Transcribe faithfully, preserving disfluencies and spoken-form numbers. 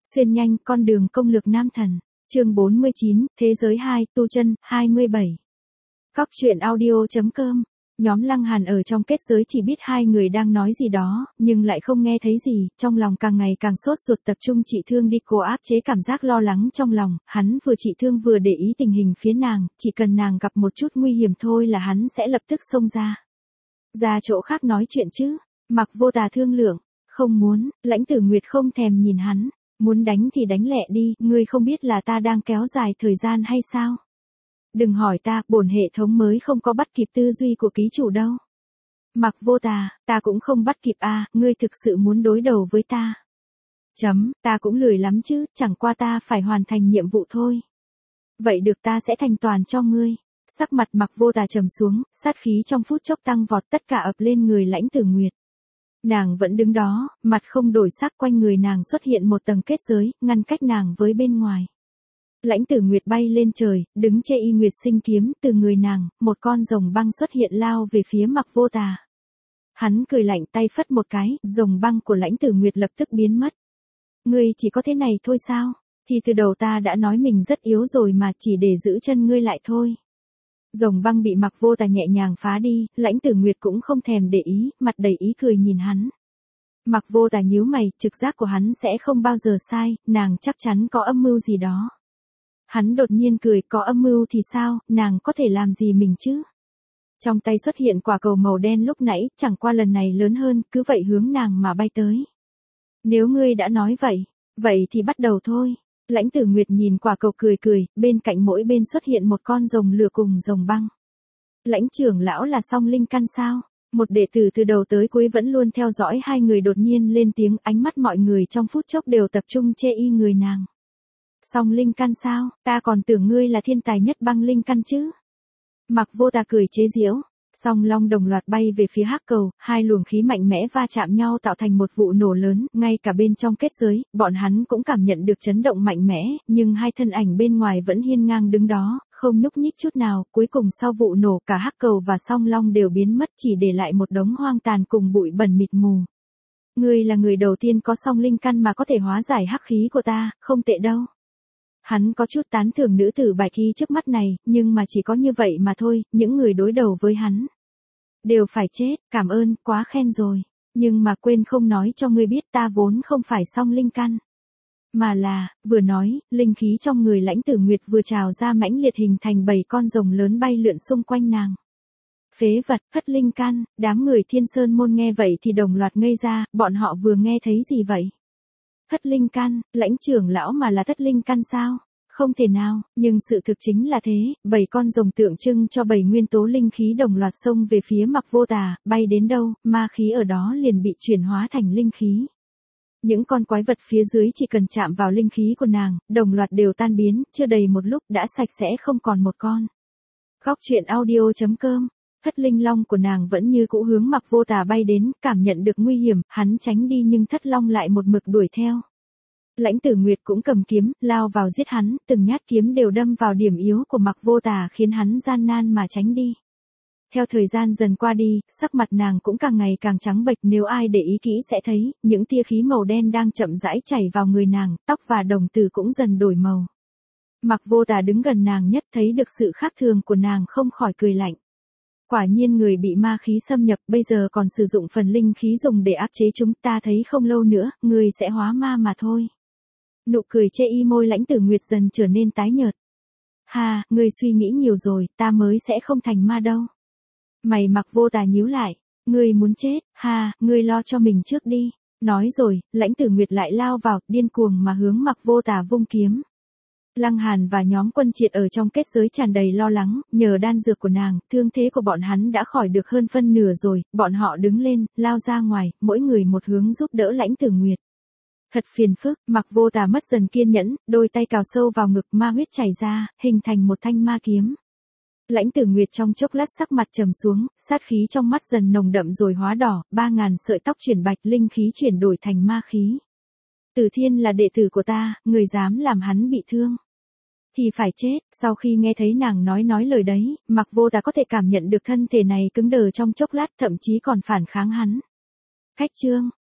Xuyên nhanh con đường công lược nam thần. Chương bốn mươi chín, Thế giới hai, tu chân, hai mươi bảy. Cóc truyện audio.com. Nhóm Lăng Hàn ở trong kết giới chỉ biết hai người đang nói gì đó, nhưng lại không nghe thấy gì, trong lòng càng ngày càng sốt ruột tập trung trị thương đi cô áp chế cảm giác lo lắng trong lòng, hắn vừa trị thương vừa để ý tình hình phía nàng, chỉ cần nàng gặp một chút nguy hiểm thôi là hắn sẽ lập tức xông ra. Ra chỗ khác nói chuyện chứ, Mặc Vô Tà thương lượng, không muốn, Lãnh Tử Nguyệt không thèm nhìn hắn. Muốn đánh thì đánh lẹ đi, ngươi không biết là ta đang kéo dài thời gian hay sao? Đừng hỏi ta, bổn hệ thống mới không có bắt kịp tư duy của ký chủ đâu. Mặc Vô Tà, ta cũng không bắt kịp a, à, ngươi thực sự muốn đối đầu với ta. Chấm, ta cũng lười lắm chứ, chẳng qua ta phải hoàn thành nhiệm vụ thôi. Vậy được, ta sẽ thành toàn cho ngươi. Sắc mặt Mặc Vô Tà trầm xuống, sát khí trong phút chốc tăng vọt tất cả ập lên người Lãnh Tử Nguyệt. Nàng vẫn đứng đó, mặt không đổi sắc, quanh người nàng xuất hiện một tầng kết giới, ngăn cách nàng với bên ngoài. Lãnh Tử Nguyệt bay lên trời, đứng che y nguyệt sinh kiếm, từ người nàng, một con rồng băng xuất hiện lao về phía Mặc Vô Tà. Hắn cười lạnh tay phất một cái, rồng băng của Lãnh Tử Nguyệt lập tức biến mất. Ngươi chỉ có thế này thôi sao? Thì từ đầu ta đã nói mình rất yếu rồi mà, chỉ để giữ chân ngươi lại thôi. Rồng băng bị Mặc Vô Tà nhẹ nhàng phá đi, Lãnh Tử Nguyệt cũng không thèm để ý, mặt đầy ý cười nhìn hắn. Mặc Vô Tà nhíu mày, trực giác của hắn sẽ không bao giờ sai, nàng chắc chắn có âm mưu gì đó. Hắn đột nhiên cười, có âm mưu thì sao, nàng có thể làm gì mình chứ? Trong tay xuất hiện quả cầu màu đen lúc nãy, chẳng qua lần này lớn hơn, cứ vậy hướng nàng mà bay tới. Nếu ngươi đã nói vậy, vậy thì bắt đầu thôi. Lãnh Tử Nguyệt nhìn quả cầu cười cười, bên cạnh mỗi bên xuất hiện một con rồng lửa cùng rồng băng. Lãnh trưởng lão là song linh căn sao? Một đệ tử từ đầu tới cuối vẫn luôn theo dõi hai người đột nhiên lên tiếng, ánh mắt mọi người trong phút chốc đều tập trung che y người nàng. Song linh căn sao? Ta còn tưởng ngươi là thiên tài nhất băng linh căn chứ? Mặc Vô Tà cười chế giễu. Song long đồng loạt bay về phía hắc cầu, hai luồng khí mạnh mẽ va chạm nhau tạo thành một vụ nổ lớn, ngay cả bên trong kết giới, bọn hắn cũng cảm nhận được chấn động mạnh mẽ, nhưng hai thân ảnh bên ngoài vẫn hiên ngang đứng đó, không nhúc nhích chút nào, cuối cùng sau vụ nổ cả hắc cầu và song long đều biến mất, chỉ để lại một đống hoang tàn cùng bụi bẩn mịt mù. Ngươi là người đầu tiên có song linh căn mà có thể hóa giải hắc khí của ta, không tệ đâu. Hắn có chút tán thưởng nữ tử bài thi trước mắt này, nhưng mà chỉ có như vậy mà thôi, những người đối đầu với hắn đều phải chết, cảm ơn, quá khen rồi. Nhưng mà quên không nói cho ngươi biết ta vốn không phải song linh căn. Mà là, vừa nói, linh khí trong người Lãnh Tử Nguyệt vừa trào ra mãnh liệt hình thành bảy con rồng lớn bay lượn xung quanh nàng. Phế vật, thất linh căn, đám người Thiên Sơn môn nghe vậy thì đồng loạt ngây ra, bọn họ vừa nghe thấy gì vậy? Thất linh căn, Lãnh trưởng lão mà là thất linh căn sao? Không thể nào, nhưng sự thực chính là thế, bảy con rồng tượng trưng cho bảy nguyên tố linh khí đồng loạt xông về phía Mặc Vô Tà, bay đến đâu, ma khí ở đó liền bị chuyển hóa thành linh khí. Những con quái vật phía dưới chỉ cần chạm vào linh khí của nàng, đồng loạt đều tan biến, chưa đầy một lúc đã sạch sẽ không còn một con. Cóc truyện audio.com. Thất linh long của nàng vẫn như cũ hướng Mặc Vô Tà bay đến, cảm nhận được nguy hiểm, hắn tránh đi nhưng thất long lại một mực đuổi theo. Lãnh Tử Nguyệt cũng cầm kiếm, lao vào giết hắn, từng nhát kiếm đều đâm vào điểm yếu của Mặc Vô Tà khiến hắn gian nan mà tránh đi. Theo thời gian dần qua đi, sắc mặt nàng cũng càng ngày càng trắng bệch, nếu ai để ý kỹ sẽ thấy, những tia khí màu đen đang chậm rãi chảy vào người nàng, tóc và đồng tử cũng dần đổi màu. Mặc Vô Tà đứng gần nàng nhất thấy được sự khác thường của nàng không khỏi cười lạnh. Quả nhiên người bị ma khí xâm nhập bây giờ còn sử dụng phần linh khí dùng để áp chế chúng, ta thấy không lâu nữa, người sẽ hóa ma mà thôi. Nụ cười che y môi Lãnh Tử Nguyệt dần trở nên tái nhợt. Ha, ngươi suy nghĩ nhiều rồi, ta mới sẽ không thành ma đâu. Mày Mặc Vô Tà nhíu lại, ngươi muốn chết, ha, ngươi lo cho mình trước đi. Nói rồi, Lãnh Tử Nguyệt lại lao vào, điên cuồng mà hướng Mặc Vô Tà vung kiếm. Lăng Hàn và nhóm Quân Triệt ở trong kết giới tràn đầy lo lắng, nhờ đan dược của nàng, thương thế của bọn hắn đã khỏi được hơn phân nửa rồi, bọn họ đứng lên, lao ra ngoài, mỗi người một hướng giúp đỡ Lãnh Tử Nguyệt. Thật phiền phức, Mặc Vô Tà mất dần kiên nhẫn, đôi tay cào sâu vào ngực, ma huyết chảy ra, hình thành một thanh ma kiếm. Lãnh Tử Nguyệt trong chốc lát sắc mặt trầm xuống, sát khí trong mắt dần nồng đậm rồi hóa đỏ, ba ngàn sợi tóc chuyển bạch, linh khí chuyển đổi thành ma khí. Tử Thiên là đệ tử của ta, người dám làm hắn bị thương thì phải chết. Sau khi nghe thấy nàng nói nói lời đấy, Mặc Vô Tà có thể cảm nhận được thân thể này cứng đờ trong chốc lát, thậm chí còn phản kháng hắn. Khách trương,